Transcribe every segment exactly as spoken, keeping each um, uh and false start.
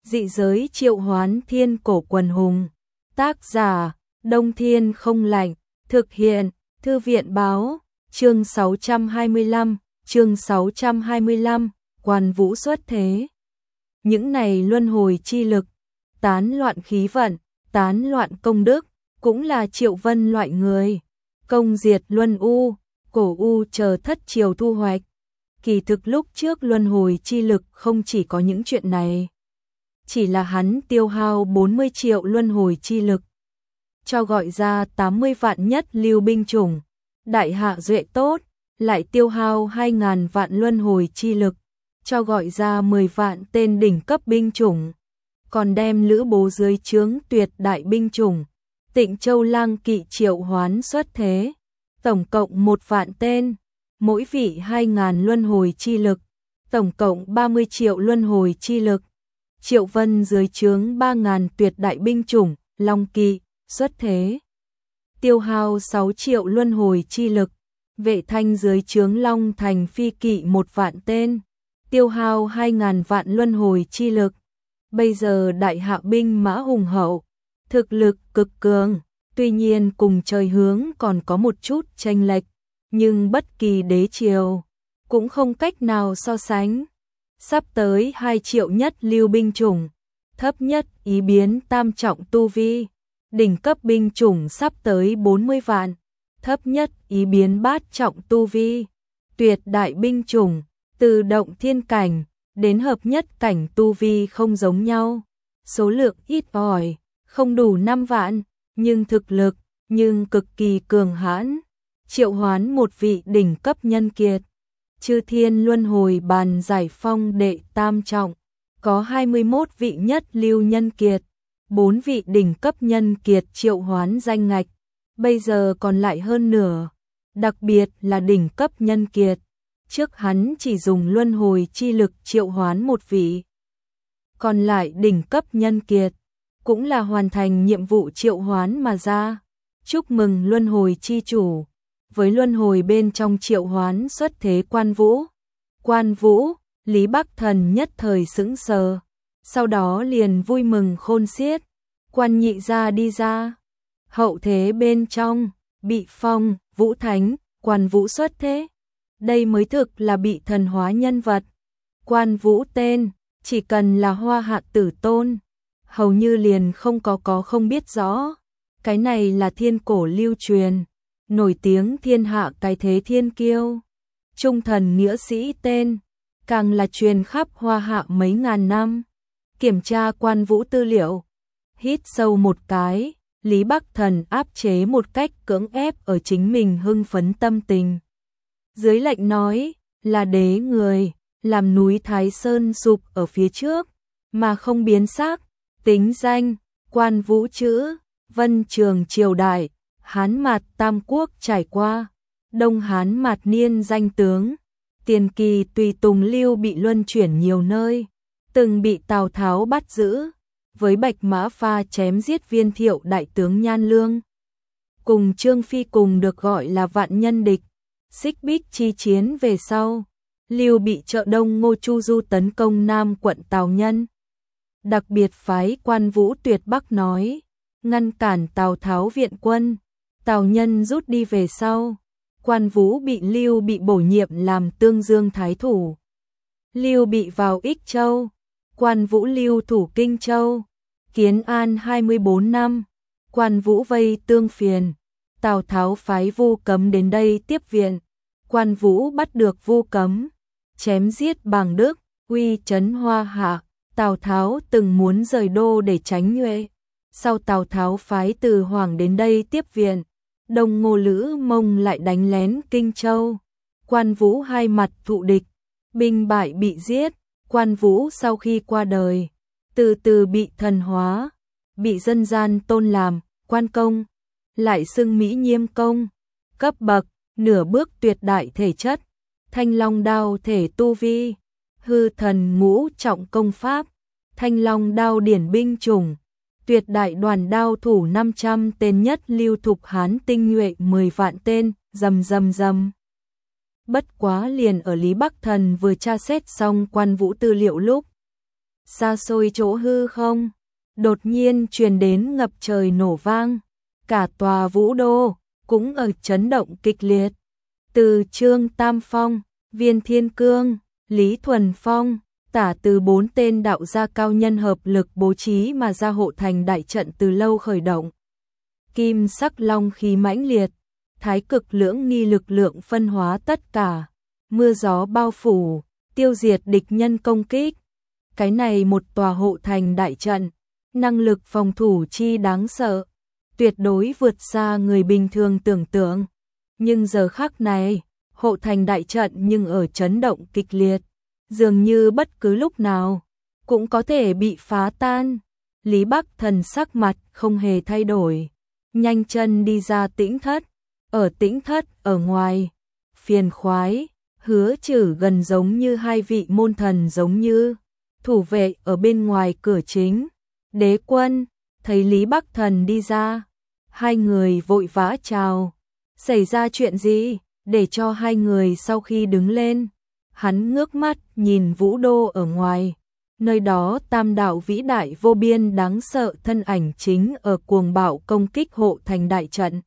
Dị giới triệu hoán thiên cổ quần hùng. Tác giả, Đông Thiên không lạnh. Thực hiện, Thư viện báo. Chương sáu trăm hai mươi lăm, chương sáu trăm hai mươi lăm, Quan Vũ xuất thế. Những này luân hồi chi lực, tán loạn khí vận, tán loạn công đức, cũng là Triệu Vân loại người. Công diệt luân u, cổ u chờ thất triều thu hoạch. Kỳ thực lúc trước luân hồi chi lực không chỉ có những chuyện này. Chỉ là hắn tiêu hao bốn mươi triệu luân hồi chi lực, cho gọi ra tám mươi vạn nhất lưu binh chủng, đại hạ duệ tốt, lại tiêu hao hai ngàn vạn luân hồi chi lực, cho gọi ra mười vạn tên đỉnh cấp binh chủng, còn đem lữ bố dưới trướng tuyệt đại binh chủng, Tịnh Châu Lang Kỵ triệu hoán xuất thế, tổng cộng một vạn tên, mỗi vị hai ngàn luân hồi chi lực, tổng cộng ba mươi triệu luân hồi chi lực. Triệu Vân dưới trướng ba ngàn tuyệt đại binh chủng, Long Kỵ, xuất thế. Tiêu hao sáu triệu luân hồi chi lực, Vệ Thanh dưới trướng Long Thành Phi Kỵ một vạn tên, tiêu hao hai ngàn vạn luân hồi chi lực. Bây giờ đại hạ binh mã hùng hậu, thực lực cực cường, tuy nhiên cùng trời hướng còn có một chút chênh lệch, nhưng bất kỳ đế triều cũng không cách nào so sánh. Sắp tới hai triệu nhất lưu binh chủng, thấp nhất ý biến tam trọng tu vi, đỉnh cấp binh chủng sắp tới bốn mươi vạn, thấp nhất ý biến bát trọng tu vi, tuyệt đại binh chủng, từ động thiên cảnh đến hợp nhất cảnh tu vi không giống nhau, số lượng ít ỏi, không đủ năm vạn, nhưng thực lực, nhưng cực kỳ cường hãn, triệu hoán một vị đỉnh cấp nhân kiệt. Chư Thiên Luân Hồi Bàn giải phong đệ tam trọng, có hai mươi mốt vị nhất lưu nhân kiệt, bốn vị đỉnh cấp nhân kiệt triệu hoán danh ngạch, bây giờ còn lại hơn nửa, đặc biệt là đỉnh cấp nhân kiệt. Trước hắn chỉ dùng luân hồi chi lực triệu hoán một vị, còn lại đỉnh cấp nhân kiệt, cũng là hoàn thành nhiệm vụ triệu hoán mà ra. Chúc mừng luân hồi chi chủ, với luân hồi bên trong triệu hoán xuất thế Quan Vũ. Quan Vũ, Lý Bắc Thần nhất thời sững sờ, sau đó liền vui mừng khôn xiết. Quan nhị gia đi ra, hậu thế bên trong, Bị Phong, Vũ Thánh, Quan Vũ xuất thế. Đây mới thực là bị thần hóa nhân vật. Quan Vũ tên, chỉ cần là Hoa Hạ tử tôn, hầu như liền không có có không biết rõ. Cái này là thiên cổ lưu truyền, nổi tiếng thiên hạ cái thế thiên kiêu. Trung thần nghĩa sĩ tên, càng là truyền khắp Hoa Hạ mấy ngàn năm. Kiểm tra Quan Vũ tư liệu, hít sâu một cái, Lý Bắc Thần áp chế một cách cưỡng ép ở chính mình hưng phấn tâm tình. Dưới lệnh nói, là đế người, làm núi Thái Sơn sụp ở phía trước, mà không biến sắc. Tính danh, Quan Vũ chữ, Vân Trường triều đại, Hán Mạt Tam Quốc trải qua, Đông Hán Mạt niên danh tướng, tiền kỳ tùy tùng Lưu Bị luân chuyển nhiều nơi, từng bị Tào Tháo bắt giữ, với Bạch Mã Pha chém giết Viên Thiệu đại tướng Nhan Lương. Cùng Trương Phi cùng được gọi là vạn nhân địch, xích bích chi chiến về sau, Lưu Bị trợ Đông Ngô Chu Du tấn công Nam quận Tào Nhân. Đặc biệt phái Quan Vũ tuyệt bắc nói, ngăn cản Tào Tháo viện quân, Tào Nhân rút đi về sau, Quan Vũ bị Lưu Bị bổ nhiệm làm Tương Dương thái thủ. Lưu Bị vào Ích Châu, Quan Vũ lưu thủ Kinh Châu. Kiến an hai mươi bốn năm, Quan Vũ vây Tương Phiền, Tào Tháo phái Vu Cấm đến đây tiếp viện. Quan Vũ bắt được Vu Cấm, chém giết Bàng Đức, uy trấn Hoa Hạ. Tào Tháo từng muốn rời đô để tránh nhuệ, sau Tào Tháo phái Từ Hoàng đến đây tiếp viện, Đông Ngô Lữ Mông lại đánh lén Kinh Châu. Quan Vũ hai mặt thụ địch, binh bại bị giết. Quan Vũ sau khi qua đời, từ từ bị thần hóa, bị dân gian tôn làm quan công, lại xưng Mỹ Nhiêm công, cấp bậc nửa bước tuyệt đại thể chất, Thanh Long đao thể tu vi, hư thần ngũ trọng công pháp, Thanh Long đao điển binh chủng, tuyệt đại đoàn đao thủ năm trăm tên nhất lưu thục Hán tinh nhuệ mười vạn tên, rầm rầm rầm. Bất quá liền ở Lý Bắc Thần vừa tra xét xong Quan Vũ tư liệu lúc, xa xôi chỗ hư không, đột nhiên truyền đến ngập trời nổ vang, cả tòa Vũ Đô cũng ở chấn động kịch liệt. Từ Trương Tam Phong, Viên Thiên Cương, Lý Thuần Phong, tả từ bốn tên đạo gia cao nhân hợp lực bố trí mà ra hộ thành đại trận từ lâu khởi động. Kim sắc long khí mãnh liệt, thái cực lưỡng nghi lực lượng phân hóa tất cả, mưa gió bao phủ, tiêu diệt địch nhân công kích. Cái này một tòa hộ thành đại trận, năng lực phòng thủ chi đáng sợ, tuyệt đối vượt xa người bình thường tưởng tượng. Nhưng giờ khắc này, hộ thành đại trận nhưng ở chấn động kịch liệt, dường như bất cứ lúc nào cũng có thể bị phá tan. Lý Bắc Thần sắc mặt không hề thay đổi, nhanh chân đi ra tĩnh thất. Ở tĩnh thất ở ngoài, Phiền Khoái, Hứa Trử gần giống như hai vị môn thần giống như thủ vệ ở bên ngoài cửa chính. Đế Quân thấy Lý Bắc Thần đi ra, hai người vội vã chào. Xảy ra chuyện gì? Để cho hai người sau khi đứng lên, hắn ngước mắt nhìn Vũ Đô ở ngoài, nơi đó tam đạo vĩ đại vô biên đáng sợ thân ảnh chính ở cuồng bạo công kích hộ thành đại trận.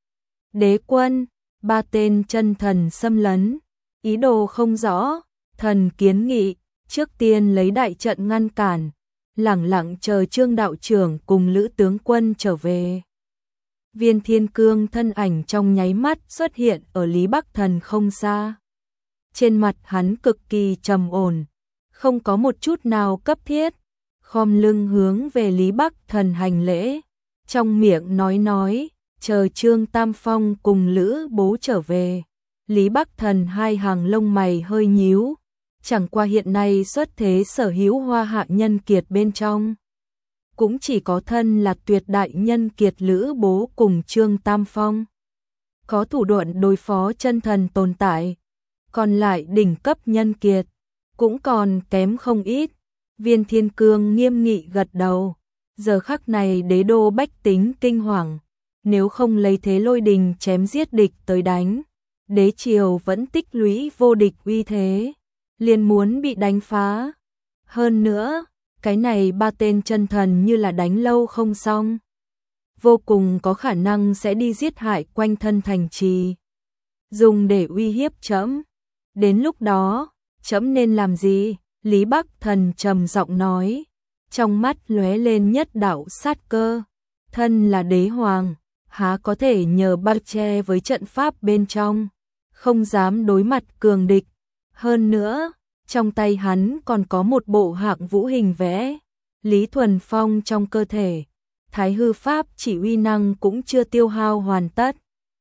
Đế Quân, ba tên chân thần xâm lấn, ý đồ không rõ, thần kiến nghị, trước tiên lấy đại trận ngăn cản, lẳng lặng chờ Trương đạo trưởng cùng Lữ tướng quân trở về. Viên Thiên Cương thân ảnh trong nháy mắt xuất hiện ở Lý Bắc Thần không xa. Trên mặt hắn cực kỳ trầm ổn, không có một chút nào cấp thiết, khom lưng hướng về Lý Bắc Thần hành lễ, trong miệng nói nói, chờ Trương Tam Phong cùng Lữ bố trở về. Lý Bắc Thần hai hàng lông mày hơi nhíu, chẳng qua hiện nay xuất thế sở hữu hoa hạ nhân kiệt bên trong, cũng chỉ có thân là tuyệt đại nhân kiệt Lữ bố cùng Trương Tam Phong có thủ đoạn đối phó chân thần tồn tại, còn lại đỉnh cấp nhân kiệt cũng còn kém không ít. Viên Thiên Cương nghiêm nghị gật đầu, giờ khắc này đế đô bách tính kinh hoàng, nếu không lấy thế lôi đình chém giết địch tới đánh, đế triều vẫn tích lũy vô địch uy thế, liền muốn bị đánh phá. Hơn nữa, cái này ba tên chân thần như là đánh lâu không xong, vô cùng có khả năng sẽ đi giết hại quanh thân thành trì, dùng để uy hiếp trẫm. Đến lúc đó, trẫm nên làm gì? Lý Bắc Thần trầm giọng nói, trong mắt lóe lên nhất đạo sát cơ. Thân là đế hoàng, há có thể nhờ bao che với trận pháp bên trong, không dám đối mặt cường địch. Hơn nữa, trong tay hắn còn có một bộ hạng vũ hình vẽ, Lý Thuần Phong trong cơ thể, Thái hư pháp chỉ uy năng cũng chưa tiêu hao hoàn tất.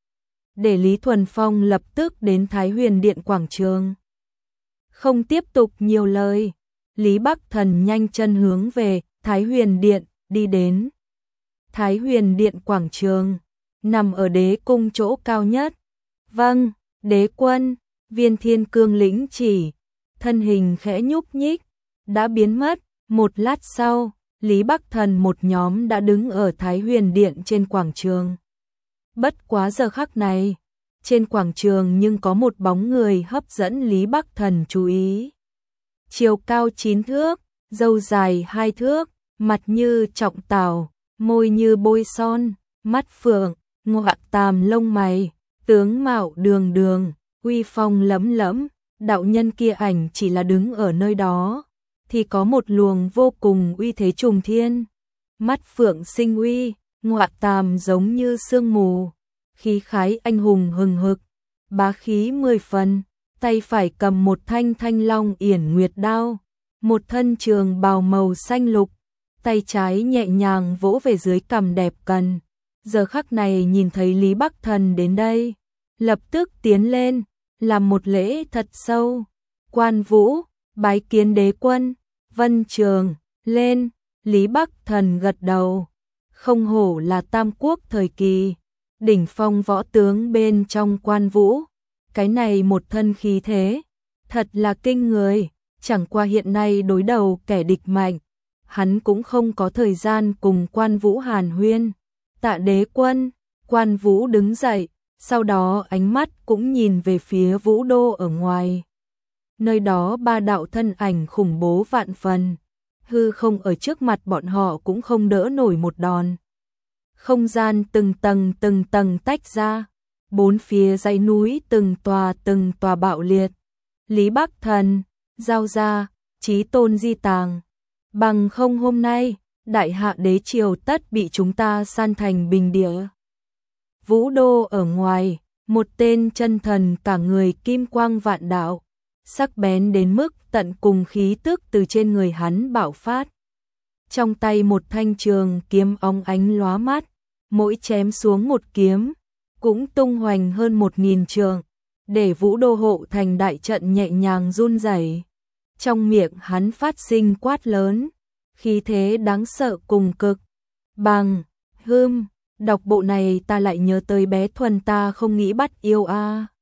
Để Lý Thuần Phong lập tức đến Thái Huyền Điện quảng trường. Không tiếp tục nhiều lời, Lý Bắc Thần nhanh chân hướng về Thái Huyền Điện đi đến. Thái Huyền Điện quảng trường nằm ở đế cung chỗ cao nhất. Vâng, đế quân. Viên Thiên Cương lĩnh chỉ, thân hình khẽ nhúc nhích, đã biến mất. Một lát sau, Lý Bắc Thần một nhóm đã đứng ở Thái Huyền Điện trên quảng trường. Bất quá giờ khắc này, trên quảng trường nhưng có một bóng người hấp dẫn Lý Bắc Thần chú ý. Chiều cao chín thước, râu dài hai thước, mặt như trọng tảo, môi như bôi son, mắt phượng, ngoạc tàm lông mày, tướng mạo đường đường, uy phong lẫm lẫm. Đạo nhân kia ảnh chỉ là đứng ở nơi đó, thì có một luồng vô cùng uy thế trùng thiên. Mắt phượng sinh uy, ngoạc tàm giống như sương mù, khí khái anh hùng hừng hực, bá khí mười phần. Tay phải cầm một thanh thanh long yển nguyệt đao, một thân trường bào màu xanh lục, tay trái nhẹ nhàng vỗ về dưới cằm đẹp cần. Giờ khắc này nhìn thấy Lý Bắc Thần đến đây, lập tức tiến lên, làm một lễ thật sâu. Quan Vũ, bái kiến đế quân. Vân Trường, lên. Lý Bắc Thần gật đầu. Không hổ là Tam Quốc thời kỳ, đỉnh phong võ tướng bên trong Quan Vũ. Cái này một thân khí thế, thật là kinh người. Chẳng qua hiện nay đối đầu kẻ địch mạnh, hắn cũng không có thời gian cùng Quan Vũ hàn huyên. Tạ đế quân. Quan Vũ đứng dậy, sau đó ánh mắt cũng nhìn về phía Vũ Đô ở ngoài. Nơi đó ba đạo thân ảnh khủng bố vạn phần, hư không ở trước mặt bọn họ cũng không đỡ nổi một đòn. Không gian từng tầng từng tầng tách ra, bốn phía dãy núi từng tòa từng tòa bạo liệt. Lý Bắc Thần, giao ra, chí tôn di tàng. Bằng không hôm nay, đại hạ đế triều tất bị chúng ta san thành bình địa. Vũ đô ở ngoài, một tên chân thần cả người kim quang vạn đạo, sắc bén đến mức tận cùng khí tức từ trên người hắn bạo phát. Trong tay một thanh trường kiếm óng ánh lóa mắt, mỗi chém xuống một kiếm, cũng tung hoành hơn một nghìn trường, để Vũ đô hộ thành đại trận nhẹ nhàng run rẩy. Trong miệng hắn phát sinh quát lớn, khí thế đáng sợ cùng cực. Bằng, hươm, đọc bộ này ta lại nhớ tới bé Thuần ta không nghĩ bắt yêu a.